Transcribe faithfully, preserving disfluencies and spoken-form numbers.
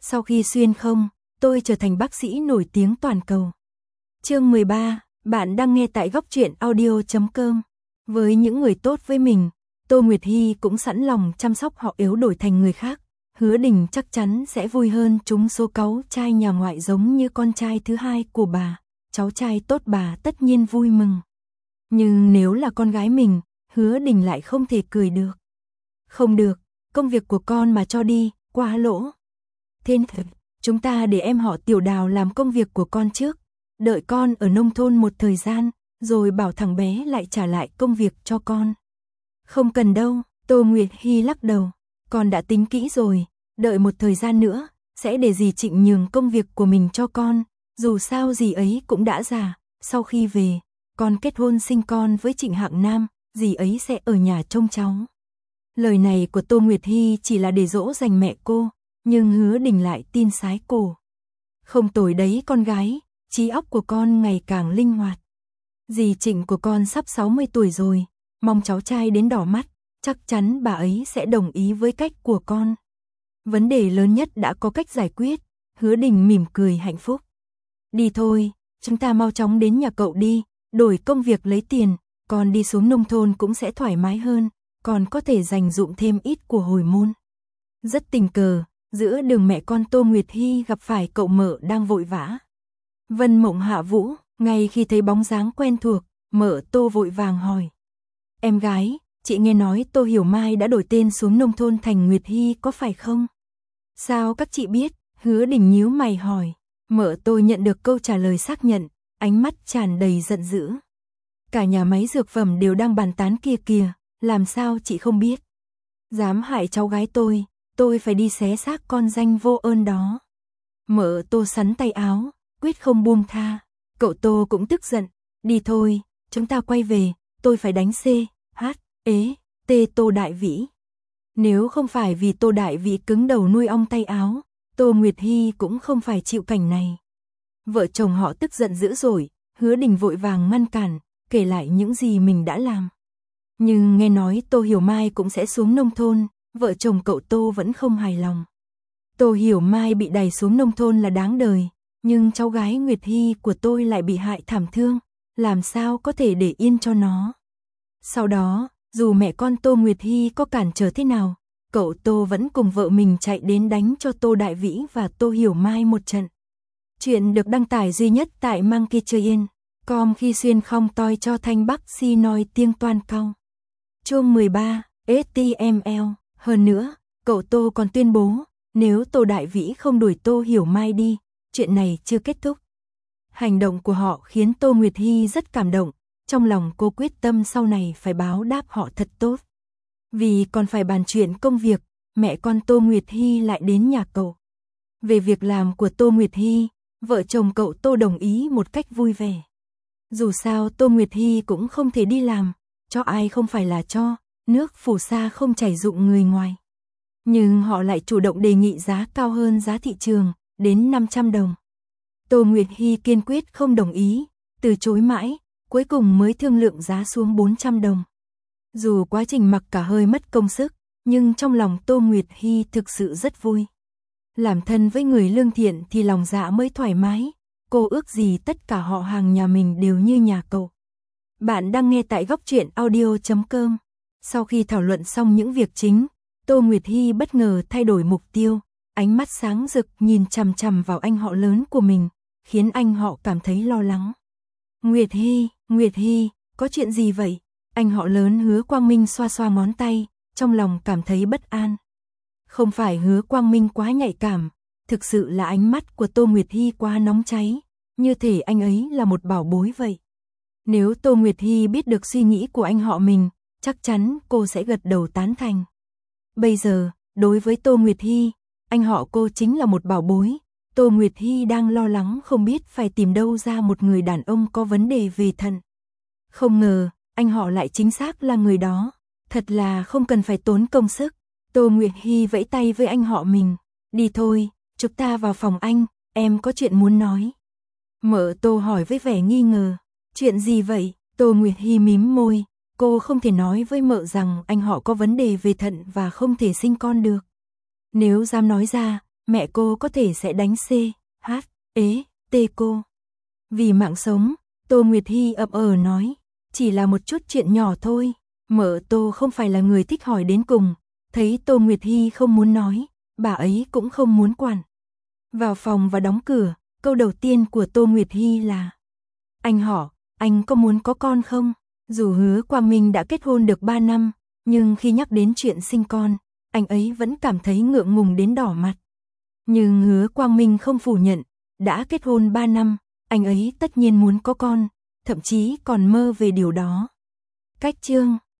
Sau khi xuyên không, tôi trở thành bác sĩ nổi tiếng toàn cầu. Chương mười ba, bạn đang nghe tại góc truyện audio chấm com. Với những người tốt với mình, Tô Nguyệt Hy cũng sẵn lòng chăm sóc họ yếu đổi thành người khác. Hứa Đình chắc chắn sẽ vui hơn chúng số cáu trai nhà ngoại giống như con trai thứ hai của bà. Cháu trai tốt bà tất nhiên vui mừng. Nhưng nếu là con gái mình, Hứa Đình lại không thể cười được. Không được, công việc của con mà cho đi, quá lỗ. Thế nên, chúng ta để em họ Tiểu Đào làm công việc của con trước. Đợi con ở nông thôn một thời gian, rồi bảo thằng bé lại trả lại công việc cho con. Không cần đâu, Tô Nguyệt Hy lắc đầu. Con đã tính kỹ rồi, đợi một thời gian nữa, sẽ để dì Trịnh nhường công việc của mình cho con. Dù sao dì ấy cũng đã già, sau khi về, con kết hôn sinh con với Trịnh Hạng Nam, dì ấy sẽ ở nhà trông cháu. Lời này của Tô Nguyệt Hy chỉ là để dỗ dành mẹ cô, nhưng Hứa Đình lại tin sái cổ. Không tồi đấy con gái, trí óc của con ngày càng linh hoạt. Dì Trịnh của con sắp sáu mươi tuổi rồi, mong cháu trai đến đỏ mắt, chắc chắn bà ấy sẽ đồng ý với cách của con. Vấn đề lớn nhất đã có cách giải quyết, Hứa Đình mỉm cười hạnh phúc. Đi thôi, chúng ta mau chóng đến nhà cậu đi, đổi công việc lấy tiền, con đi xuống nông thôn cũng sẽ thoải mái hơn, còn có thể dành dụm thêm ít của hồi môn. Rất tình cờ, giữa đường mẹ con Tô Nguyệt Hy gặp phải cậu Mợ đang vội vã. Vân Mộng Hạ Vũ, ngay khi thấy bóng dáng quen thuộc, Mợ Tô vội vàng hỏi. Em gái, chị nghe nói Tô Hiểu Mai đã đổi tên xuống nông thôn thành Nguyệt Hy có phải không? Sao các chị biết? Hứa Đình nhíu mày hỏi. Mợ Tô nhận được câu trả lời xác nhận, ánh mắt tràn đầy giận dữ. Cả nhà máy dược phẩm đều đang bàn tán kia kìa, làm sao chị không biết? Dám hại cháu gái tôi, tôi phải đi xé xác con danh vô ơn đó. Mợ Tô sắn tay áo, quyết không buông tha. Cậu Tô cũng tức giận, đi thôi, chúng ta quay về, tôi phải đánh C, H, ế, T Tô Đại Vĩ. Nếu không phải vì Tô Đại Vĩ cứng đầu nuôi ong tay áo, Tô Nguyệt Hy cũng không phải chịu cảnh này. Vợ chồng họ tức giận dữ dội, Hứa Đình vội vàng ngăn cản, kể lại những gì mình đã làm. Nhưng nghe nói Tô Hiểu Mai cũng sẽ xuống nông thôn, vợ chồng cậu Tô vẫn không hài lòng. Tô Hiểu Mai bị đày xuống nông thôn là đáng đời, nhưng cháu gái Nguyệt Hy của tôi lại bị hại thảm thương, làm sao có thể để yên cho nó. Sau đó, dù mẹ con Tô Nguyệt Hy có cản trở thế nào, cậu Tô vẫn cùng vợ mình chạy đến đánh cho Tô Đại Vĩ và Tô Hiểu Mai một trận. Chuyện được đăng tải duy nhất tại Monkey Chơi Yên. Com khi xuyên không toi cho thanh bắc si nói tiếng toan cao. Chương mười ba, ét tê em lờ. Hơn nữa, cậu Tô còn tuyên bố, nếu Tô Đại Vĩ không đuổi Tô Hiểu Mai đi, chuyện này chưa kết thúc. Hành động của họ khiến Tô Nguyệt Hy rất cảm động, trong lòng cô quyết tâm sau này phải báo đáp họ thật tốt. Vì còn phải bàn chuyện công việc, mẹ con Tô Nguyệt Hy lại đến nhà cậu. Về việc làm của Tô Nguyệt Hy, vợ chồng cậu Tô đồng ý một cách vui vẻ. Dù sao Tô Nguyệt Hy cũng không thể đi làm, cho ai không phải là cho, nước phù sa không chảy rụng người ngoài. Nhưng họ lại chủ động đề nghị giá cao hơn giá thị trường, đến năm trăm đồng. Tô Nguyệt Hy kiên quyết không đồng ý, từ chối mãi, cuối cùng mới thương lượng giá xuống bốn trăm đồng. Dù quá trình mặc cả hơi mất công sức, nhưng trong lòng Tô Nguyệt Hy thực sự rất vui. Làm thân với người lương thiện thì lòng dạ mới thoải mái, cô ước gì tất cả họ hàng nhà mình đều như nhà cậu. Bạn đang nghe tại góc truyện audio chấm com. Sau khi thảo luận xong những việc chính, Tô Nguyệt Hy bất ngờ thay đổi mục tiêu, ánh mắt sáng rực nhìn chằm chằm vào anh họ lớn của mình, khiến anh họ cảm thấy lo lắng. Nguyệt Hy, Nguyệt Hy, có chuyện gì vậy? Anh họ lớn Hứa Quang Minh xoa xoa ngón tay, trong lòng cảm thấy bất an. Không phải Hứa Quang Minh quá nhạy cảm, thực sự là ánh mắt của Tô Nguyệt Hy quá nóng cháy, như thể anh ấy là một bảo bối vậy. Nếu Tô Nguyệt Hy biết được suy nghĩ của anh họ mình, chắc chắn cô sẽ gật đầu tán thành. Bây giờ, đối với Tô Nguyệt Hy, anh họ cô chính là một bảo bối. Tô Nguyệt Hy đang lo lắng không biết phải tìm đâu ra một người đàn ông có vấn đề về thận. Không ngờ, anh họ lại chính xác là người đó. Thật là không cần phải tốn công sức. Tô Nguyệt Hy vẫy tay với anh họ mình. Đi thôi, chúng ta vào phòng anh, em có chuyện muốn nói. Mợ Tô hỏi với vẻ nghi ngờ. Chuyện gì vậy? Tô Nguyệt Hy mím môi. Cô không thể nói với mợ rằng anh họ có vấn đề về thận và không thể sinh con được. Nếu dám nói ra, mẹ cô có thể sẽ đánh C, H, ế, T cô. Vì mạng sống, Tô Nguyệt Hy ậm ờ nói, chỉ là một chút chuyện nhỏ thôi, mợ Tô không phải là người thích hỏi đến cùng, thấy Tô Nguyệt Hy không muốn nói, bà ấy cũng không muốn quản. Vào phòng và đóng cửa, câu đầu tiên của Tô Nguyệt Hy là: anh họ, anh có muốn có con không? Dù Hứa Quang Minh đã kết hôn được ba năm, nhưng khi nhắc đến chuyện sinh con, anh ấy vẫn cảm thấy ngượng ngùng đến đỏ mặt. Nhưng Hứa Quang Minh không phủ nhận, đã kết hôn ba năm, anh ấy tất nhiên muốn có con, thậm chí còn mơ về điều đó. Cách chương